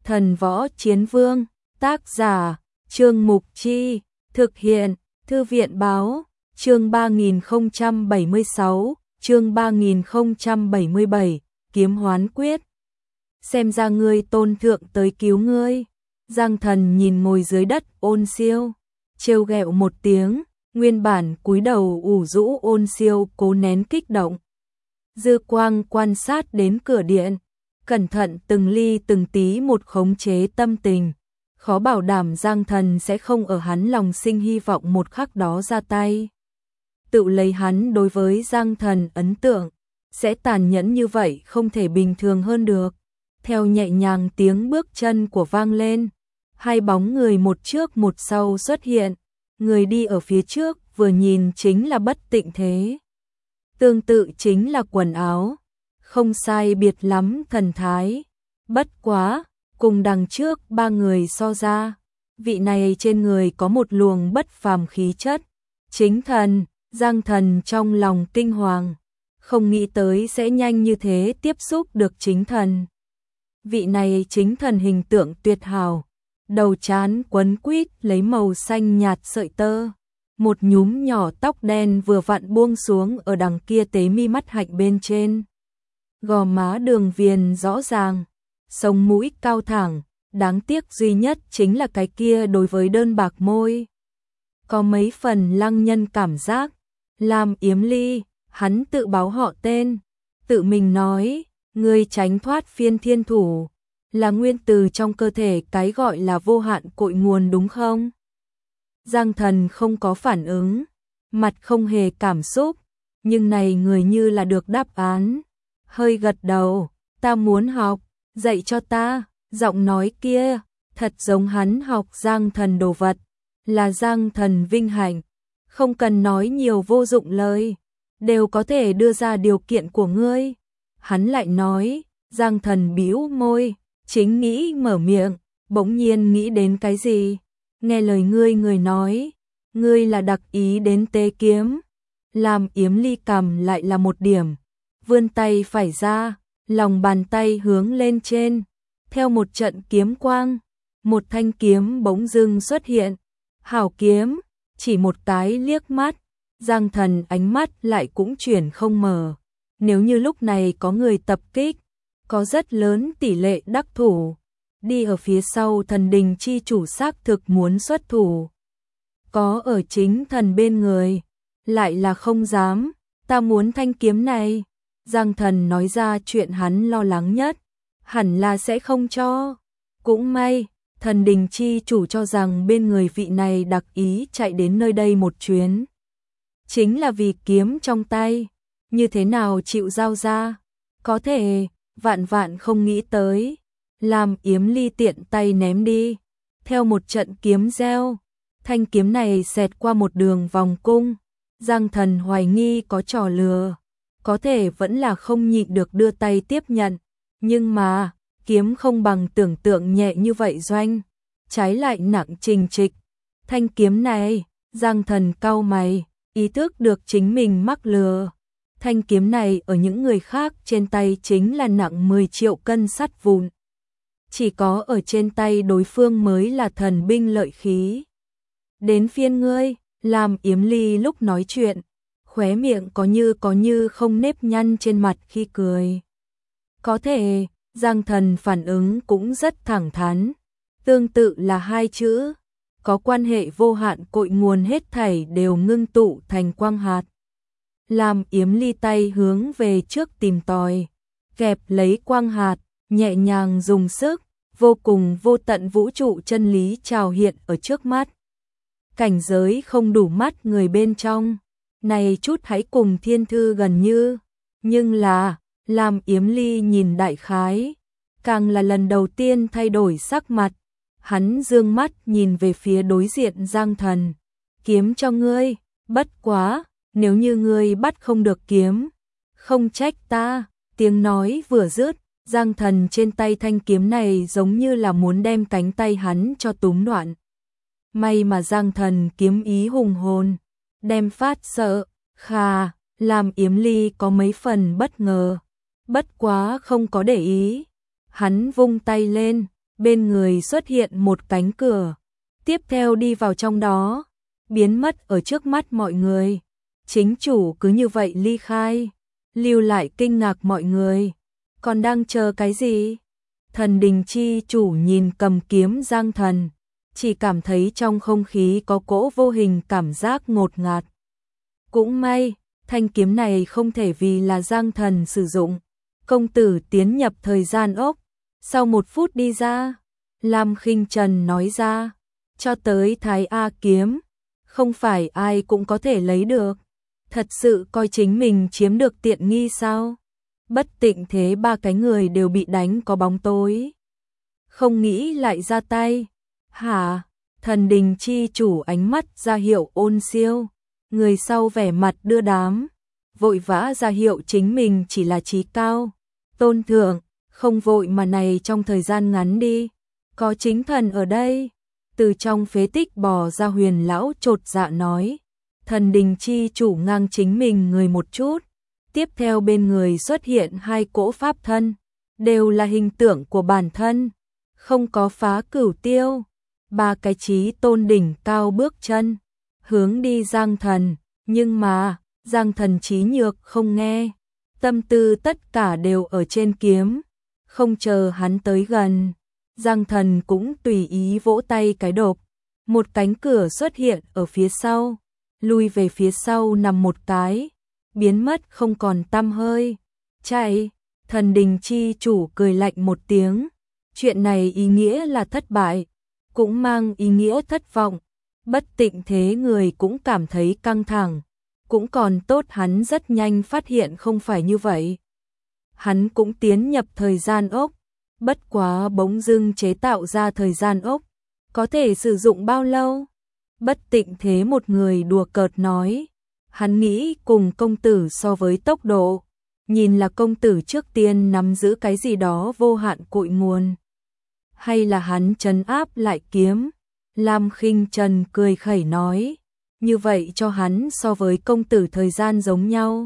Thần Võ Chiến Vương, tác giả, Trương Mục Chi, thực hiện, Thư viện Báo, chương 3076, chương 3077, Kiếm Hoán Quyết. Xem ra ngươi tôn thượng tới cứu ngươi. Giang Thần nhìn ngồi dưới đất Ôn Siêu, trêu ghẹo một tiếng, nguyên bản cúi đầu ủ rũ Ôn Siêu cố nén kích động. Dư quang quan sát đến cửa điện, cẩn thận từng ly từng tí một khống chế tâm tình, khó bảo đảm Giang Thần sẽ không ở hắn lòng sinh hy vọng một khắc đó ra tay. Tự lấy hắn đối với Giang Thần ấn tượng, sẽ tàn nhẫn như vậy không thể bình thường hơn được. Theo nhẹ nhàng tiếng bước chân của vang lên, hai bóng người một trước một sau xuất hiện, người đi ở phía trước vừa nhìn chính là Bất Tịnh Thế. Tương tự chính là quần áo, không sai biệt lắm thần thái, bất quá, cùng đằng trước ba người so ra, vị này trên người có một luồng bất phàm khí chất, chính thần. Giang Thần trong lòng kinh hoàng, không nghĩ tới sẽ nhanh như thế tiếp xúc được chính thần. Vị này chính thần hình tượng tuyệt hảo, đầu trán quấn quýt lấy màu xanh nhạt sợi tơ, một nhúm nhỏ tóc đen vừa vặn buông xuống ở đằng kia tế mi mắt hạnh bên trên. Gò má đường viền rõ ràng, sống mũi cao thẳng, đáng tiếc duy nhất chính là cái kia đối với đơn bạc môi. Có mấy phần lăng nhân cảm giác. Lam Yếm Ly, hắn tự báo họ tên, tự mình nói, ngươi tránh thoát phiên thiên thủ, là nguyên từ trong cơ thể cái gọi là vô hạn cội nguồn đúng không? Giang Thần không có phản ứng, mặt không hề cảm xúc, nhưng này người như là được đáp án, hơi gật đầu, ta muốn học, dạy cho ta, giọng nói kia, thật giống hắn học Giang Thần đồ vật, là Giang Thần vinh hạnh. Không cần nói nhiều vô dụng lời, đều có thể đưa ra điều kiện của ngươi. Hắn lại nói, Giang Thần bĩu môi, chính nghĩ mở miệng, bỗng nhiên nghĩ đến cái gì. Nghe lời người nói, ngươi là đặc ý đến tế kiếm. Làm Yếm Ly cầm lại là một điểm, vươn tay phải ra, lòng bàn tay hướng lên trên. Theo một trận kiếm quang, một thanh kiếm bỗng dưng xuất hiện. Hảo kiếm. Chỉ một cái liếc mắt, Giang Thần ánh mắt lại cũng chuyển không mở. Nếu như lúc này có người tập kích, có rất lớn tỷ lệ đắc thủ. Đi ở phía sau thần đình chi chủ xác thực muốn xuất thủ. Có ở chính thần bên người, lại là không dám, ta muốn thanh kiếm này. Giang Thần nói ra chuyện hắn lo lắng nhất, hẳn là sẽ không cho. Cũng may. Thần đình chi chủ cho rằng bên người vị này đặc ý chạy đến nơi đây một chuyến. Chính là vì kiếm trong tay, như thế nào chịu giao ra, có thể, vạn không nghĩ tới. Làm Yếm Ly tiện tay ném đi, theo một trận kiếm reo, thanh kiếm này xẹt qua một đường vòng cung. Giang Thần hoài nghi có trò lừa, có thể vẫn là không nhịn được đưa tay tiếp nhận, nhưng mà kiếm không bằng tưởng tượng nhẹ như vậy doanh, trái lại nặng trình trịch. Thanh kiếm này, Giang Thần cau mày, ý thức được chính mình mắc lừa. Thanh kiếm này ở những người khác trên tay chính là nặng 10 triệu cân sắt vụn. Chỉ có ở trên tay đối phương mới là thần binh lợi khí. Đến phiên ngươi, làm Yếm Ly lúc nói chuyện, khóe miệng có như không nếp nhăn trên mặt khi cười. Có thể. Giang Thần phản ứng cũng rất thẳng thắn, tương tự là hai chữ, có quan hệ vô hạn cội nguồn hết thảy đều ngưng tụ thành quang hạt. Làm Yếm Ly tay hướng về trước tìm tòi, kẹp lấy quang hạt, nhẹ nhàng dùng sức, vô cùng vô tận vũ trụ chân lý trào hiện ở trước mắt. Cảnh giới không đủ mắt người bên trong, này chút hãy cùng thiên thư gần như, nhưng là làm Yếm Ly nhìn đại khái, càng là lần đầu tiên thay đổi sắc mặt, hắn dương mắt nhìn về phía đối diện Giang Thần, kiếm cho ngươi, bất quá, nếu như ngươi bắt không được kiếm, không trách ta. Tiếng nói vừa dứt, Giang Thần trên tay thanh kiếm này giống như là muốn đem cánh tay hắn cho túm đoạn. May mà Giang Thần kiếm ý hùng hồn, đem phát sợ, khà, làm Yếm Ly có mấy phần bất ngờ. Bất quá không có để ý, hắn vung tay lên, bên người xuất hiện một cánh cửa, tiếp theo đi vào trong đó, biến mất ở trước mắt mọi người. Chính chủ cứ như vậy ly khai, lưu lại kinh ngạc mọi người. Còn đang chờ cái gì? Thần đình chi chủ nhìn cầm kiếm Giang Thần, chỉ cảm thấy trong không khí có cỗ vô hình cảm giác ngột ngạt. Cũng may, thanh kiếm này không thể vì là Giang Thần sử dụng. Công tử tiến nhập thời gian ốc, sau 1 phút đi ra. Lam Khinh Trần nói ra, cho tới Thái A kiếm, không phải ai cũng có thể lấy được. Thật sự coi chính mình chiếm được tiện nghi sao? Bất tịnh thế 3 cái người đều bị đánh có bóng tối. Không nghĩ lại ra tay. Hả? Thần đình chi chủ ánh mắt ra hiệu ôn siêu. Người sau vẻ mặt đưa đám, vội vã ra hiệu chính mình chỉ là trí cao. Tôn thượng, không vội mà này trong thời gian ngắn đi. Có chính thần ở đây. Từ trong phế tích bò ra Huyền lão chột dạ nói. Thần đình chi chủ ngang chính mình người một chút. Tiếp theo bên người xuất hiện 2 cỗ pháp thân, đều là hình tượng của bản thân, không có phá cửu tiêu. 3 cái chí tôn đỉnh cao bước chân, hướng đi Giang Thần, nhưng mà, Giang Thần trí nhược không nghe, tâm tư tất cả đều ở trên kiếm, không chờ hắn tới gần. Giang Thần cũng tùy ý vỗ tay cái đột, một cánh cửa xuất hiện ở phía sau, lui về phía sau nằm một cái, biến mất không còn tăm hơi. Chạy, thần đình chi chủ cười lạnh một tiếng, chuyện này ý nghĩa là thất bại, cũng mang ý nghĩa thất vọng. Bất tịnh thế người cũng cảm thấy căng thẳng, cũng còn tốt hắn rất nhanh phát hiện không phải như vậy. Hắn cũng tiến nhập thời gian ốc, bất quá bỗng dưng chế tạo ra thời gian ốc, có thể sử dụng bao lâu? Bất tịnh thế một người đùa cợt nói, hắn nghĩ cùng công tử so với tốc độ, nhìn là công tử trước tiên nắm giữ cái gì đó vô hạn cội nguồn, hay là hắn trấn áp lại kiếm. Lam Khinh Trần cười khẩy nói, như vậy cho hắn so với công tử thời gian giống nhau.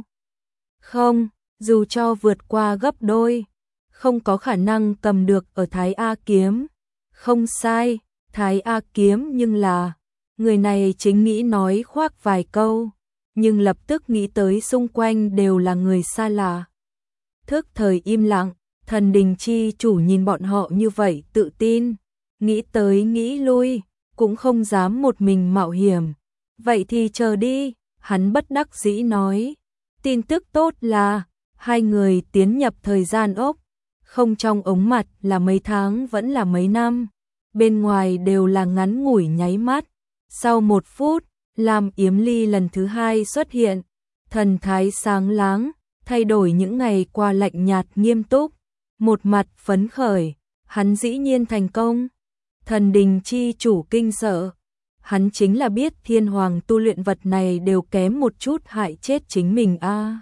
Không, dù cho vượt qua gấp đôi, không có khả năng cầm được ở Thái A kiếm. Không sai, Thái A kiếm, nhưng là, người này chính nghĩ nói khoác vài câu, nhưng lập tức nghĩ tới xung quanh đều là người xa lạ. Thức thời im lặng, thần đình chi chủ nhìn bọn họ như vậy tự tin, nghĩ tới nghĩ lui, cũng không dám một mình mạo hiểm. Vậy thì chờ đi, hắn bất đắc dĩ nói. Tin tức tốt là, 2 người tiến nhập thời gian ốc, không trong ống mặt là mấy tháng vẫn là mấy năm, bên ngoài đều là ngắn ngủi nháy mắt. Sau 1 phút, Lam Yếm Ly lần thứ 2 xuất hiện, thần thái sáng láng, thay đổi những ngày qua lạnh nhạt nghiêm túc, một mặt phấn khởi, hắn dĩ nhiên thành công. Thần đình chi chủ kinh sợ, hắn chính là biết thiên hoàng tu luyện vật này đều kém một chút hại chết chính mình a.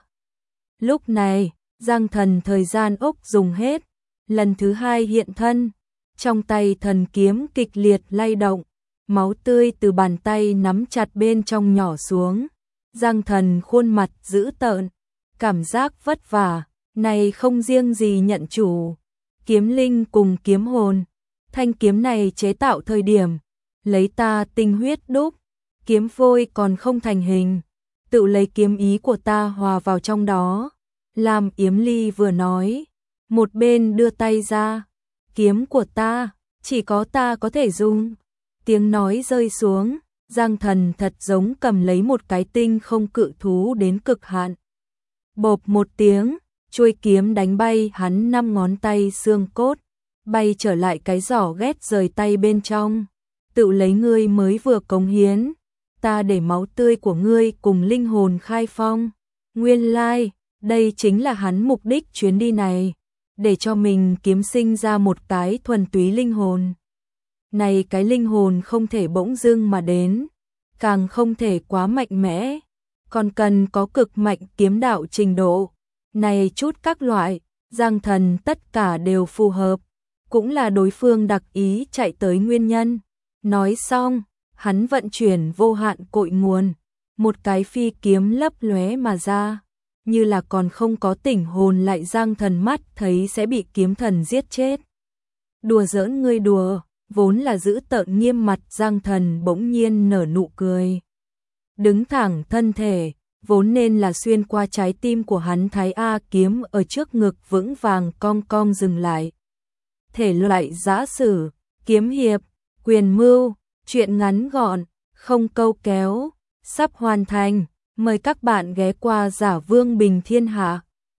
Lúc này, Giang Thần thời gian ốc dùng hết, lần thứ 2 hiện thân, trong tay thần kiếm kịch liệt lay động, máu tươi từ bàn tay nắm chặt bên trong nhỏ xuống. Giang Thần khuôn mặt dữ tợn, cảm giác vất vả, này không riêng gì nhận chủ, kiếm linh cùng kiếm hồn. Thanh kiếm này chế tạo thời điểm, lấy ta tinh huyết đúc, kiếm vôi còn không thành hình, tự lấy kiếm ý của ta hòa vào trong đó. Lam Yếm Ly vừa nói, một bên đưa tay ra, kiếm của ta, chỉ có ta có thể dùng. Tiếng nói rơi xuống, Giang Thần thật giống cầm lấy một cái tinh không cự thú đến cực hạn. Bộp một tiếng, chuôi kiếm đánh bay hắn 5 ngón tay xương cốt, bay trở lại cái giỏ ghét rời tay bên trong. Tự lấy ngươi mới vừa cống hiến, ta để máu tươi của ngươi cùng linh hồn khai phong. Nguyên lai, đây chính là hắn mục đích chuyến đi này, để cho mình kiếm sinh ra một cái thuần túy linh hồn. Này cái linh hồn không thể bỗng dưng mà đến, càng không thể quá mạnh mẽ, còn cần có cực mạnh kiếm đạo trình độ. Này chút các loại, Giang Thần tất cả đều phù hợp, cũng là đối phương đặc ý chạy tới nguyên nhân. Nói xong, hắn vận chuyển vô hạn cội nguồn, một cái phi kiếm lấp lóe mà ra, như là còn không có tỉnh hồn lại Giang Thần mắt thấy sẽ bị kiếm thần giết chết. Đùa giỡn ngươi đùa, vốn là giữ tợn nghiêm mặt Giang Thần bỗng nhiên nở nụ cười. Đứng thẳng thân thể, vốn nên là xuyên qua trái tim của hắn Thái A kiếm ở trước ngực vững vàng cong cong dừng lại. Thể loại giã sử, kiếm hiệp, quyền mưu, truyện ngắn gọn, không câu kéo, sắp hoàn thành. Mời các bạn ghé qua Giả Vương Bình Thiên Hạ.